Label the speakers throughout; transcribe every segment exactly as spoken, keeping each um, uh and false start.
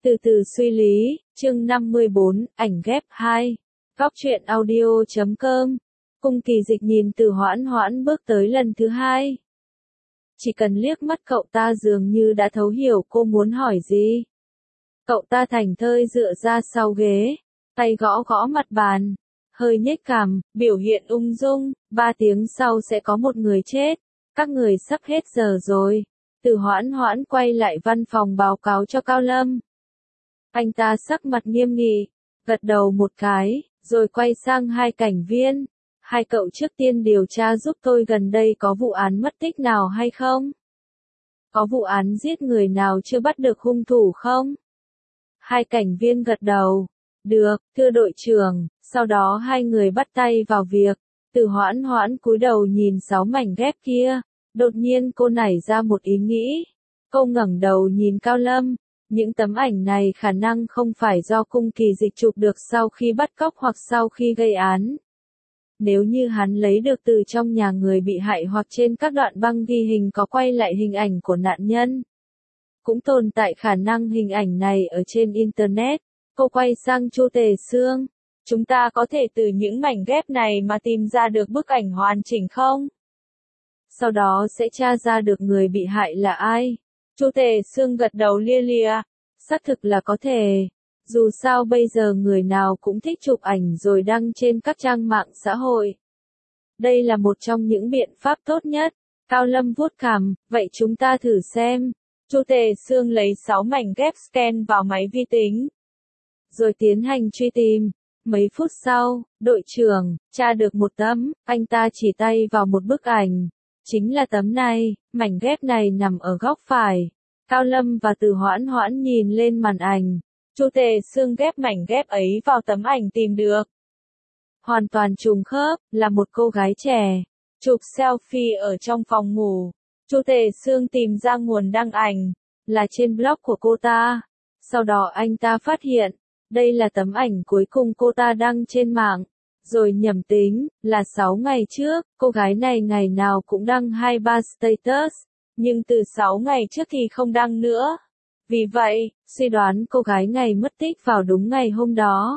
Speaker 1: Từ từ suy lý, chương năm mươi bốn, ảnh ghép hai. Góc truyện audio chấm com. Cung Kỳ Dịch nhìn Từ Hoãn Hoãn bước tới lần thứ hai. Chỉ cần liếc mắt cậu ta dường như đã thấu hiểu cô muốn hỏi gì. Cậu ta thành thơi dựa ra sau ghế, tay gõ gõ mặt bàn, hơi nhếch cằm, biểu hiện ung dung, ba tiếng sau sẽ có một người chết, các người sắp hết giờ rồi. Từ Hoãn Hoãn quay lại văn phòng báo cáo cho Cao Lâm. Anh ta sắc mặt nghiêm nghị, gật đầu một cái, rồi quay sang hai cảnh viên. Hai cậu trước tiên điều tra giúp tôi gần đây có vụ án mất tích nào hay không? Có vụ án giết người nào chưa bắt được hung thủ không? Hai cảnh viên gật đầu. Được, thưa đội trưởng. Sau đó hai người bắt tay vào việc. Từ Hoãn Hoãn cúi đầu nhìn sáu mảnh ghép kia. Đột nhiên cô nảy ra một ý nghĩ. Cô ngẩng đầu nhìn Cao Lâm. Những tấm ảnh này khả năng không phải do Cung Kỳ Dịch chụp được sau khi bắt cóc hoặc sau khi gây án. Nếu như hắn lấy được từ trong nhà người bị hại hoặc trên các đoạn băng ghi hình có quay lại hình ảnh của nạn nhân. Cũng tồn tại khả năng hình ảnh này ở trên Internet. Cô quay sang Chu Tề Sương. Chúng ta có thể từ những mảnh ghép này mà tìm ra được bức ảnh hoàn chỉnh không? Sau đó sẽ tra ra được người bị hại là ai. Chu Tề Sương gật đầu lia lịa. Xác thực là có thể. Dù sao bây giờ người nào cũng thích chụp ảnh rồi đăng trên các trang mạng xã hội. Đây là một trong những biện pháp tốt nhất. Cao Lâm vuốt cằm, vậy chúng ta thử xem. Chu Tề Sương lấy sáu mảnh ghép scan vào máy vi tính. Rồi tiến hành truy tìm. Mấy phút sau, đội trưởng, tra được một tấm, anh ta chỉ tay vào một bức ảnh. Chính là tấm này, mảnh ghép này nằm ở góc phải. Cao Lâm và Từ Hoãn Hoãn nhìn lên màn ảnh. Chu Tề Sương ghép mảnh ghép ấy vào tấm ảnh tìm được. Hoàn toàn trùng khớp, là một cô gái trẻ. Chụp selfie ở trong phòng ngủ. Chu Tề Sương tìm ra nguồn đăng ảnh. Là trên blog của cô ta. Sau đó anh ta phát hiện. Đây là tấm ảnh cuối cùng cô ta đăng trên mạng. Rồi nhẩm tính, là sáu ngày trước, cô gái này ngày nào cũng đăng hai ba status. Nhưng từ sáu ngày trước thì không đăng nữa. Vì vậy, suy đoán cô gái này mất tích vào đúng ngày hôm đó.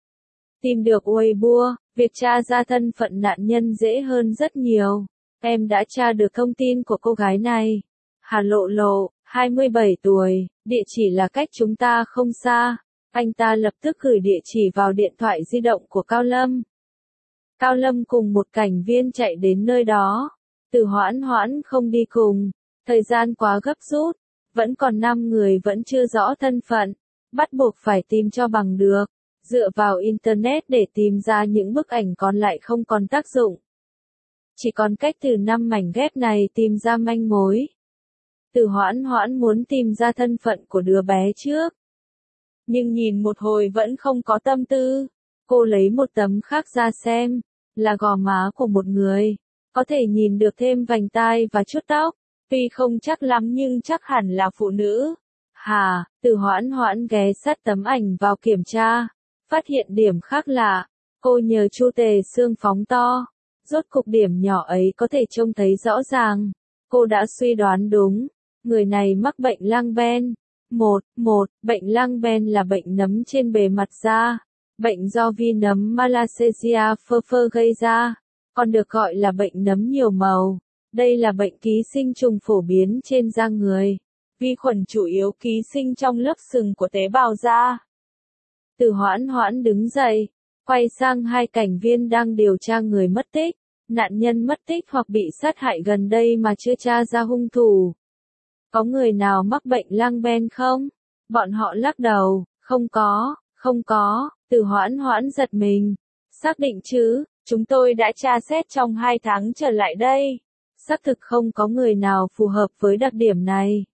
Speaker 1: Tìm được Weibo, việc tra ra thân phận nạn nhân dễ hơn rất nhiều. Em đã tra được thông tin của cô gái này. Hà Lộ Lộ, hai mươi bảy tuổi, địa chỉ là cách chúng ta không xa. Anh ta lập tức gửi địa chỉ vào điện thoại di động của Cao Lâm. Cao Lâm cùng một cảnh viên chạy đến nơi đó. Từ Hoãn Hoãn không đi cùng. Thời gian quá gấp rút. Vẫn còn năm người vẫn chưa rõ thân phận. Bắt buộc phải tìm cho bằng được. Dựa vào Internet để tìm ra những bức ảnh còn lại không còn tác dụng. Chỉ còn cách từ năm mảnh ghép này tìm ra manh mối. Từ Hoãn Hoãn muốn tìm ra thân phận của đứa bé trước. Nhưng nhìn một hồi vẫn không có tâm tư. Cô lấy một tấm khác ra xem. Là gò má của một người. Có thể nhìn được thêm vành tai và chút tóc. Tuy không chắc lắm nhưng chắc hẳn là phụ nữ. Hà, Từ Hoãn Hoãn ghé sát tấm ảnh vào kiểm tra. Phát hiện điểm khác lạ. Cô nhờ Chu Tề Sương phóng to. Rốt cục điểm nhỏ ấy có thể trông thấy rõ ràng. Cô đã suy đoán đúng. Người này mắc bệnh lang ben. Một, một, bệnh lang ben là bệnh nấm trên bề mặt da. Bệnh do vi nấm Malassezia furfur gây ra. Còn được gọi là bệnh nấm nhiều màu. Đây là bệnh ký sinh trùng phổ biến trên da người. Vi khuẩn chủ yếu ký sinh trong lớp sừng của tế bào da. Từ Hoãn Hoãn đứng dậy, quay sang hai cảnh viên đang điều tra người mất tích. Nạn nhân mất tích hoặc bị sát hại gần đây mà chưa tra ra hung thủ. Có người nào mắc bệnh lang ben không? Bọn họ lắc đầu, không có, không có. Từ Hoãn Hoãn giật mình. Xác định chứ, chúng tôi đã tra xét trong hai tháng trở lại đây. Xác thực không có người nào phù hợp với đặc điểm này.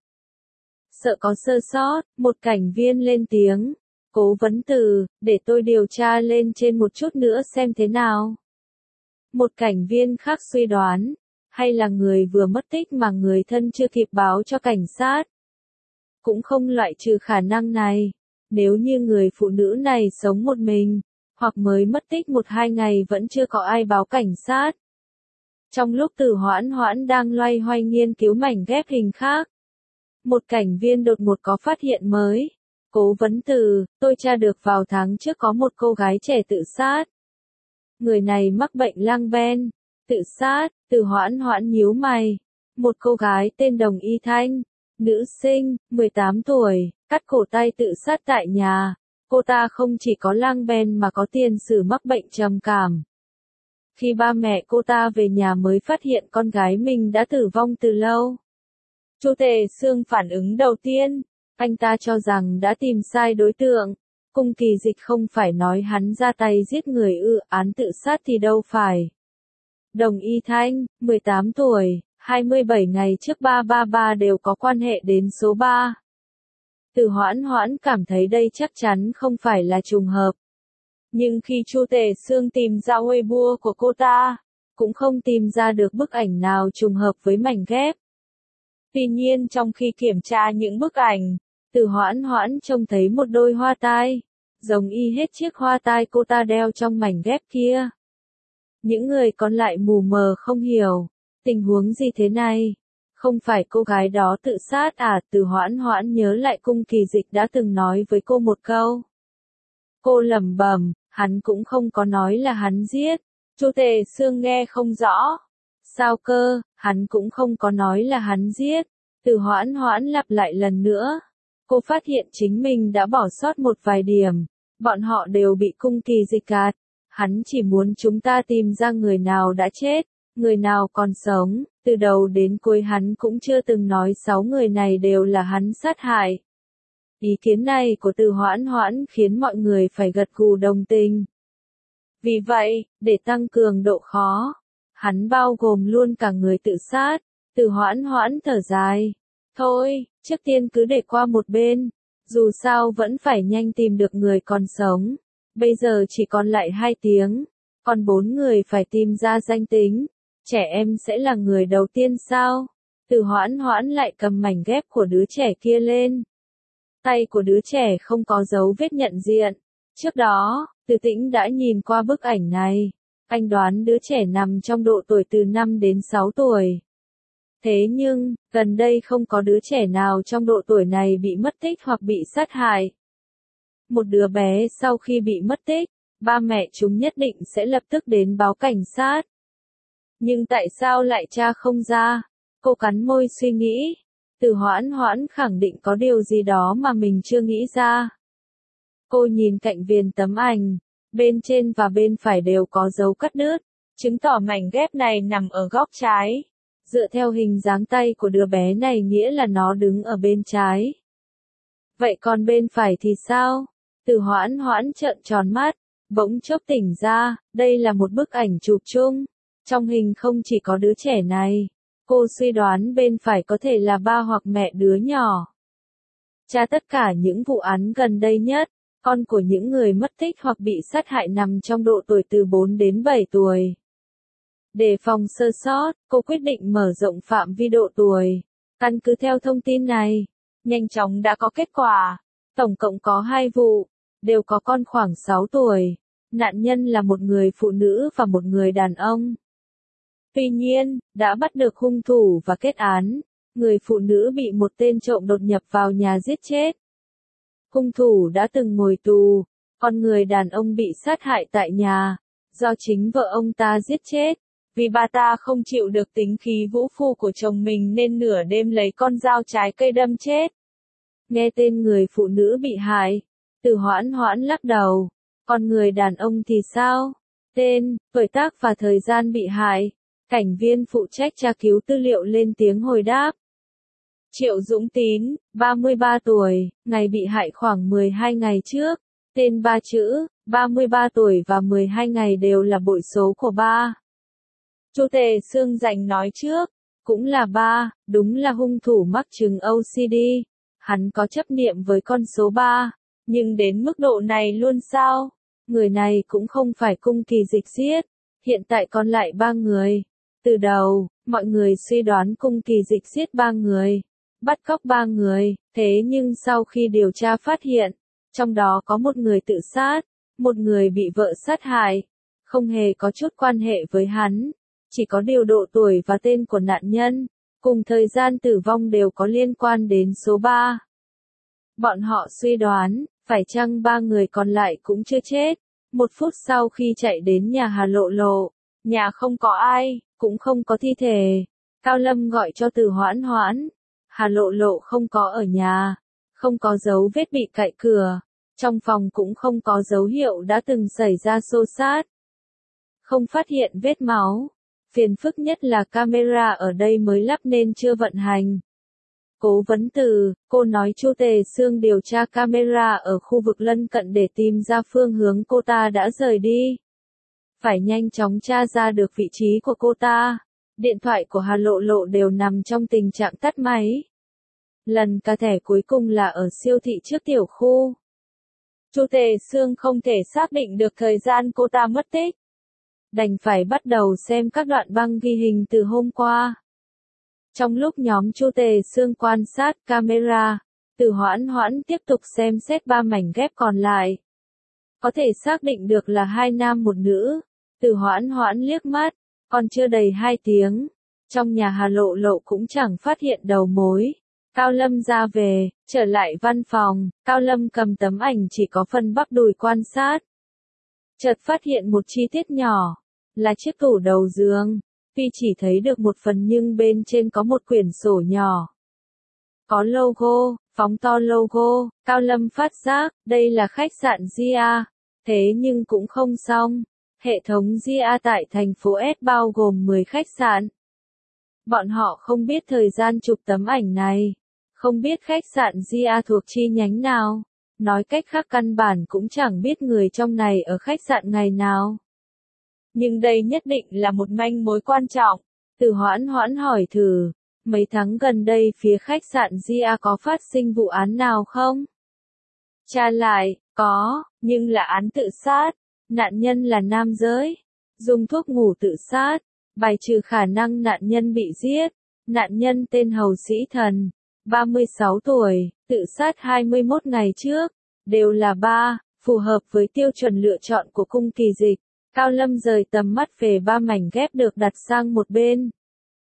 Speaker 1: Sợ có sơ sót, một cảnh viên lên tiếng. Cố vấn Từ, để tôi điều tra lên trên một chút nữa xem thế nào. Một cảnh viên khác suy đoán. Hay là người vừa mất tích mà người thân chưa kịp báo cho cảnh sát. Cũng không loại trừ khả năng này. Nếu như người phụ nữ này sống một mình, hoặc mới mất tích một hai ngày vẫn chưa có ai báo cảnh sát. Trong lúc Từ Hoãn Hoãn đang loay hoay nghiên cứu mảnh ghép hình khác, một cảnh viên đột ngột có phát hiện mới. Cố vấn từ, tôi tra được vào tháng trước có một cô gái trẻ tự sát. Người này mắc bệnh lang ben. Tự sát, Từ Hoãn Hoãn nhíu mày. Một cô gái tên Đồng Y Thanh, nữ sinh, mười tám tuổi, cắt cổ tay tự sát tại nhà. Cô ta không chỉ có lang ben mà có tiền sử mắc bệnh trầm cảm. Khi ba mẹ cô ta về nhà mới phát hiện con gái mình đã tử vong từ lâu. Chu Tề Xương phản ứng đầu tiên, anh ta cho rằng đã tìm sai đối tượng. Cung Kỳ Dịch không phải nói hắn ra tay giết người ư, án tự sát thì đâu phải. Đồng Y Thanh, mười tám tuổi, hai mươi bảy ngày trước ba ba ba đều có quan hệ đến số ba. Từ Hoãn Hoãn cảm thấy đây chắc chắn không phải là trùng hợp. Nhưng khi Chu Tề Xương tìm ra Weibo của cô ta, cũng không tìm ra được bức ảnh nào trùng hợp với mảnh ghép. Tuy nhiên trong khi kiểm tra những bức ảnh, Từ Hoãn Hoãn trông thấy một đôi hoa tai, giống y hết chiếc hoa tai cô ta đeo trong mảnh ghép kia. Những người còn lại mù mờ không hiểu, tình huống gì thế này? Không phải cô gái đó tự sát à? Từ Hoãn Hoãn nhớ lại Cung Kỳ Dịch đã từng nói với cô một câu. Cô lẩm bẩm, hắn cũng không có nói là hắn giết. Chu Tề Xương nghe không rõ. Sao cơ, hắn cũng không có nói là hắn giết. Từ Hoãn Hoãn lặp lại lần nữa. Cô phát hiện chính mình đã bỏ sót một vài điểm. Bọn họ đều bị Cung Kỳ Dịch gạt. Hắn chỉ muốn chúng ta tìm ra người nào đã chết, người nào còn sống. Từ đầu đến cuối hắn cũng chưa từng nói sáu người này đều là hắn sát hại. Ý kiến này của Từ Hoãn Hoãn khiến mọi người phải gật gù đồng tình. Vì vậy, để tăng cường độ khó, hắn bao gồm luôn cả người tự sát. Từ Hoãn Hoãn thở dài. Thôi, trước tiên cứ để qua một bên. Dù sao vẫn phải nhanh tìm được người còn sống. Bây giờ chỉ còn lại hai tiếng. Còn bốn người phải tìm ra danh tính. Trẻ em sẽ là người đầu tiên sao? Từ Hoãn Hoãn lại cầm mảnh ghép của đứa trẻ kia lên. Tay của đứa trẻ không có dấu vết nhận diện. Trước đó, Từ Tĩnh đã nhìn qua bức ảnh này. Anh đoán đứa trẻ nằm trong độ tuổi từ năm đến sáu tuổi. Thế nhưng, gần đây không có đứa trẻ nào trong độ tuổi này bị mất tích hoặc bị sát hại. Một đứa bé sau khi bị mất tích, ba mẹ chúng nhất định sẽ lập tức đến báo cảnh sát. Nhưng tại sao lại tra không ra? Cô cắn môi suy nghĩ. Từ Hoãn Hoãn khẳng định có điều gì đó mà mình chưa nghĩ ra. Cô nhìn cạnh viền tấm ảnh, bên trên và bên phải đều có dấu cắt đứt, chứng tỏ mảnh ghép này nằm ở góc trái. Dựa theo hình dáng tay của đứa bé này nghĩa là nó đứng ở bên trái. Vậy còn bên phải thì sao? Từ Hoãn Hoãn trợn tròn mắt, bỗng chốc tỉnh ra, đây là một bức ảnh chụp chung. Trong hình không chỉ có đứa trẻ này, cô suy đoán bên phải có thể là ba hoặc mẹ đứa nhỏ. Tra tất cả những vụ án gần đây nhất, con của những người mất tích hoặc bị sát hại nằm trong độ tuổi từ bốn đến bảy tuổi. Để phòng sơ sót, cô quyết định mở rộng phạm vi độ tuổi. Căn cứ theo thông tin này, nhanh chóng đã có kết quả. Tổng cộng có hai vụ, đều có con khoảng sáu tuổi. Nạn nhân là một người phụ nữ và một người đàn ông. Tuy nhiên, đã bắt được hung thủ và kết án. Người phụ nữ bị một tên trộm đột nhập vào nhà giết chết. Hung thủ đã từng ngồi tù, còn người đàn ông bị sát hại tại nhà, do chính vợ ông ta giết chết. Vì bà ta không chịu được tính khí vũ phu của chồng mình nên nửa đêm lấy con dao trái cây đâm chết. Nghe tên người phụ nữ bị hại, Từ Hoãn Hoãn lắc đầu. Còn người đàn ông thì sao? Tên, tuổi tác và thời gian bị hại. Cảnh viên phụ trách tra cứu tư liệu lên tiếng hồi đáp. Triệu Dũng Tín, ba mươi ba tuổi, ngày bị hại khoảng mười hai ngày trước. Tên ba chữ, ba mươi ba tuổi và mười hai ngày đều là bội số của ba. Chu Tề Xương Dành nói trước, cũng là ba, đúng là hung thủ mắc chứng ô xê đê. Hắn có chấp niệm với con số ba, nhưng đến mức độ này luôn sao? Người này cũng không phải Cung Kỳ Dịch giết, hiện tại còn lại ba người. Từ đầu, mọi người suy đoán Cung Kỳ Dịch giết ba người, bắt cóc ba người, thế nhưng sau khi điều tra phát hiện, trong đó có một người tự sát, một người bị vợ sát hại, không hề có chút quan hệ với hắn, chỉ có điều độ tuổi và tên của nạn nhân, cùng thời gian tử vong đều có liên quan đến số ba. Bọn họ suy đoán, phải chăng ba người còn lại cũng chưa chết. Một phút sau khi chạy đến nhà Hà Lộ Lộ, nhà không có ai, cũng không có thi thể. Cao Lâm gọi cho Từ Hoãn Hoãn. Hà Lộ Lộ không có ở nhà, không có dấu vết bị cạy cửa, trong phòng cũng không có dấu hiệu đã từng xảy ra xô xát. Không phát hiện vết máu. Phiền phức nhất là camera ở đây mới lắp nên chưa vận hành. Cố vấn Từ, cô nói Chu Tề Sương điều tra camera ở khu vực lân cận để tìm ra phương hướng cô ta đã rời đi. Phải nhanh chóng tra ra được vị trí của cô ta. Điện thoại của Hà Lộ Lộ đều nằm trong tình trạng tắt máy. Lần cà thẻ cuối cùng là ở siêu thị trước tiểu khu. Chu Tề Sương không thể xác định được thời gian cô ta mất tích. Đành phải bắt đầu xem các đoạn băng ghi hình từ hôm qua. Trong lúc nhóm Chu Tề Sương quan sát camera, Từ Hoãn Hoãn tiếp tục xem xét ba mảnh ghép còn lại. Có thể xác định được là hai nam một nữ. Từ Hoãn Hoãn liếc mắt, còn chưa đầy hai tiếng. Trong nhà Hà Lộ Lộ cũng chẳng phát hiện đầu mối. Cao Lâm ra về, trở lại văn phòng, Cao Lâm cầm tấm ảnh chỉ có phần bắp đùi quan sát. Chợt phát hiện một chi tiết nhỏ, là chiếc tủ đầu giường. Tuy chỉ thấy được một phần nhưng bên trên có một quyển sổ nhỏ. Có logo, phóng to logo, Cao Lâm phát giác, đây là khách sạn giê a. Thế nhưng cũng không xong. Hệ thống giê a tại thành phố S bao gồm mười khách sạn. Bọn họ không biết thời gian chụp tấm ảnh này. Không biết khách sạn giê a thuộc chi nhánh nào. Nói cách khác căn bản cũng chẳng biết người trong này ở khách sạn ngày nào. Nhưng đây nhất định là một manh mối quan trọng. Từ Hoãn Hoãn hỏi thử, mấy tháng gần đây phía khách sạn giê a có phát sinh vụ án nào không? Tra lại, có, nhưng là án tự sát. Nạn nhân là nam giới. Dùng thuốc ngủ tự sát. Bài trừ khả năng nạn nhân bị giết. Nạn nhân tên Hầu Sĩ Thần. ba mươi sáu tuổi, tự sát hai mươi mốt ngày trước. Đều là ba, phù hợp với tiêu chuẩn lựa chọn của cung kỳ dịch. Cao Lâm rời tầm mắt về ba mảnh ghép được đặt sang một bên.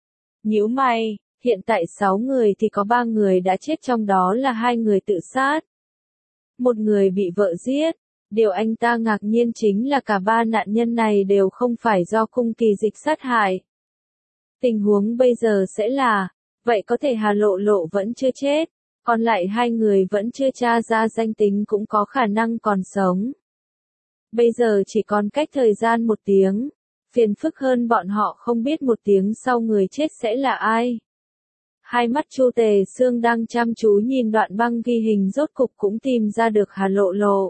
Speaker 1: Nhíu mày, hiện tại sáu người thì có ba người đã chết, trong đó là hai người tự sát. Một người bị vợ giết. Điều anh ta ngạc nhiên chính là cả ba nạn nhân này đều không phải do cung kỳ dịch sát hại. Tình huống bây giờ sẽ là, vậy có thể Hà Lộ Lộ vẫn chưa chết, còn lại hai người vẫn chưa tra ra danh tính cũng có khả năng còn sống. Bây giờ chỉ còn cách thời gian một tiếng, phiền phức hơn bọn họ không biết một tiếng sau người chết sẽ là ai. Hai mắt Chu Tề Sương đang chăm chú nhìn đoạn băng ghi hình rốt cục cũng tìm ra được Hà Lộ Lộ.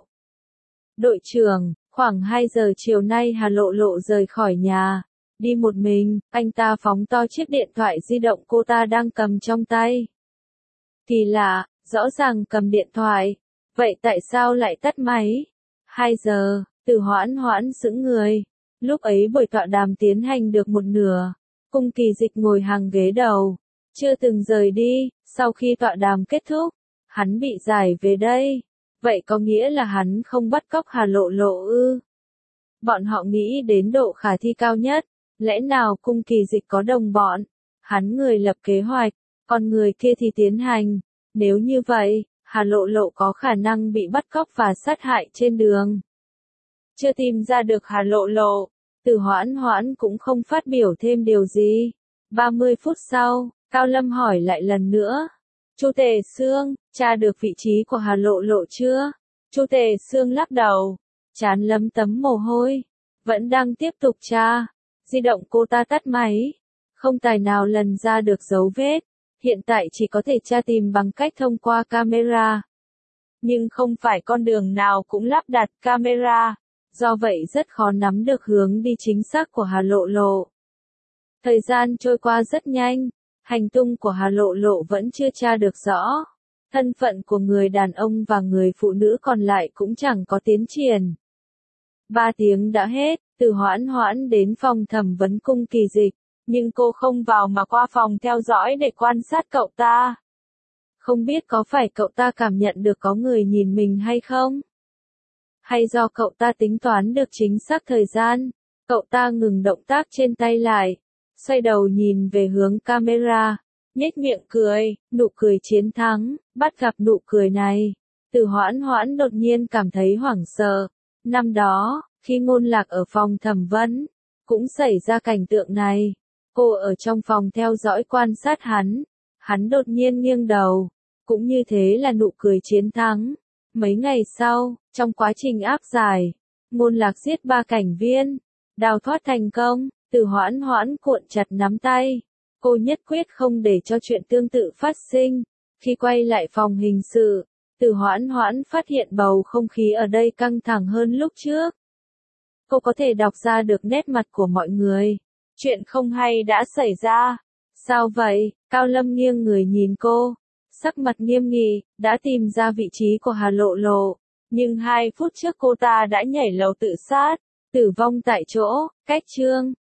Speaker 1: Đội trưởng, khoảng hai giờ chiều nay Hà Lộ Lộ rời khỏi nhà, đi một mình, anh ta phóng to chiếc điện thoại di động cô ta đang cầm trong tay. Kỳ lạ, rõ ràng cầm điện thoại, vậy tại sao lại tắt máy? Hai giờ, Từ Hoãn Hoãn sững người. Lúc ấy buổi tọa đàm tiến hành được một nửa, cung kỳ dịch ngồi hàng ghế đầu, chưa từng rời đi. Sau khi tọa đàm kết thúc, hắn bị giải về đây. Vậy có nghĩa là hắn không bắt cóc Hà Lộ Lộ ư? Bọn họ nghĩ đến độ khả thi cao nhất, lẽ nào cung kỳ dịch có đồng bọn? Hắn người lập kế hoạch, còn người kia thì tiến hành. Nếu như vậy, Hà Lộ Lộ có khả năng bị bắt cóc và sát hại trên đường. Chưa tìm ra được Hà Lộ Lộ, Từ Hoãn Hoãn cũng không phát biểu thêm điều gì. ba mươi phút sau, Cao Lâm hỏi lại lần nữa. Chu Tề Sương, tra được vị trí của Hà Lộ Lộ chưa? Chu Tề Sương lắc đầu, trán lấm tấm mồ hôi. Vẫn đang tiếp tục tra. Di động cô ta tắt máy. Không tài nào lần ra được dấu vết. Hiện tại chỉ có thể tra tìm bằng cách thông qua camera. Nhưng không phải con đường nào cũng lắp đặt camera. Do vậy rất khó nắm được hướng đi chính xác của Hà Lộ Lộ. Thời gian trôi qua rất nhanh. Hành tung của Hà Lộ Lộ vẫn chưa tra được rõ. Thân phận của người đàn ông và người phụ nữ còn lại cũng chẳng có tiến triển. Ba tiếng đã hết, Từ Hoãn Hoãn đến phòng thẩm vấn cung kỳ dịch, nhưng cô không vào mà qua phòng theo dõi để quan sát cậu ta. Không biết có phải cậu ta cảm nhận được có người nhìn mình hay không? Hay do cậu ta tính toán được chính xác thời gian, cậu ta ngừng động tác trên tay lại, xoay đầu nhìn về hướng camera, nhếch miệng cười, nụ cười chiến thắng, bắt gặp nụ cười này. Từ Hoãn Hoãn đột nhiên cảm thấy hoảng sợ. Năm đó, khi Ngôn Lạc ở phòng thẩm vấn, cũng xảy ra cảnh tượng này. Cô ở trong phòng theo dõi quan sát hắn. Hắn đột nhiên nghiêng đầu. Cũng như thế là nụ cười chiến thắng. Mấy ngày sau, trong quá trình áp giải, Ngôn Lạc giết ba cảnh viên. Đào thoát thành công, Từ Hoãn Hoãn cuộn chặt nắm tay. Cô nhất quyết không để cho chuyện tương tự phát sinh. Khi quay lại phòng hình sự, Từ Hoãn Hoãn phát hiện bầu không khí ở đây căng thẳng hơn lúc trước. Cô có thể đọc ra được nét mặt của mọi người. Chuyện không hay đã xảy ra. Sao vậy? Cao Lâm nghiêng người nhìn cô. Sắc mặt nghiêm nghị, đã tìm ra vị trí của Hà Lộ Lộ. Nhưng hai phút trước cô ta đã nhảy lầu tự sát. Tử vong tại chỗ, cách chương.